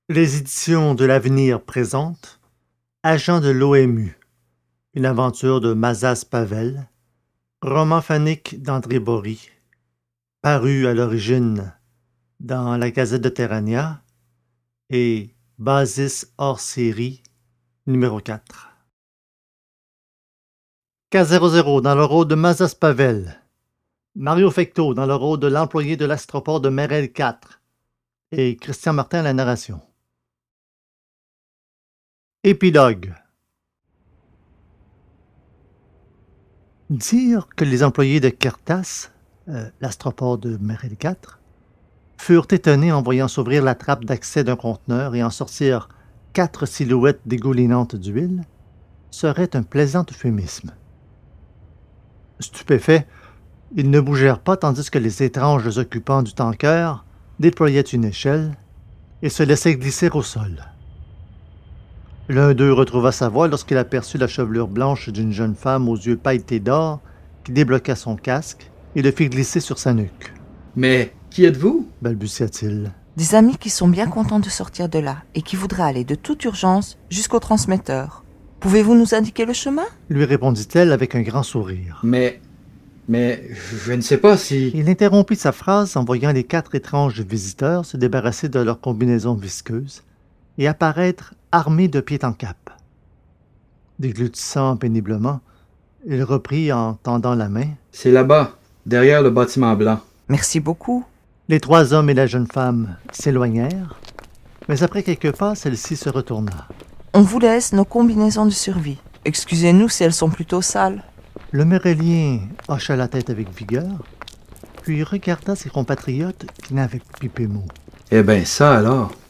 Les éditions de l'Avenir présentent Agent de l'OMU, une aventure de Mazas Pavel, roman phonique d'André Bory, paru à l'origine dans la Gazette de Terrania et Basis hors série numéro 4. K00 dans le rôle de Mazas Pavel, Mario Fecteau dans le rôle de l'employé de l'astroport de Merel 4 et Christian Martin à la narration. Épilogue. Dire que les employés de Kertas, l'astroport de Merel 4, furent étonnés en voyant s'ouvrir la trappe d'accès d'un conteneur et en sortir 4 silhouettes dégoulinantes d'huile serait un plaisant euphémisme. Stupéfaits, ils ne bougèrent pas tandis que les étranges occupants du tanker déployaient une échelle et se laissaient glisser au sol. L'un d'eux retrouva sa voix lorsqu'il aperçut la chevelure blanche d'une jeune femme aux yeux pailletés d'or qui débloqua son casque et le fit glisser sur sa nuque. « Mais qui êtes-vous » balbutia-t-il. Des amis qui sont bien contents de sortir de là et qui voudraient aller de toute urgence jusqu'au transmetteur. Pouvez-vous nous indiquer le chemin » lui répondit-elle avec un grand sourire. Mais je ne sais pas si... Il interrompit sa phrase en voyant les 4 étranges visiteurs se débarrasser de leurs combinaisons visqueuses et apparaître armés de pied en cap. Déglutissant péniblement, il reprit en tendant la main. « C'est là-bas, derrière le bâtiment blanc. » Merci beaucoup. Les 3 hommes et la jeune femme s'éloignèrent, mais après quelques pas, celle-ci se retourna. On vous laisse nos combinaisons de survie. Excusez-nous si elles sont plutôt sales. Le Mérélien hocha la tête avec vigueur, puis regarda ses compatriotes qui n'avaient pipé mot. Eh bien, ça alors.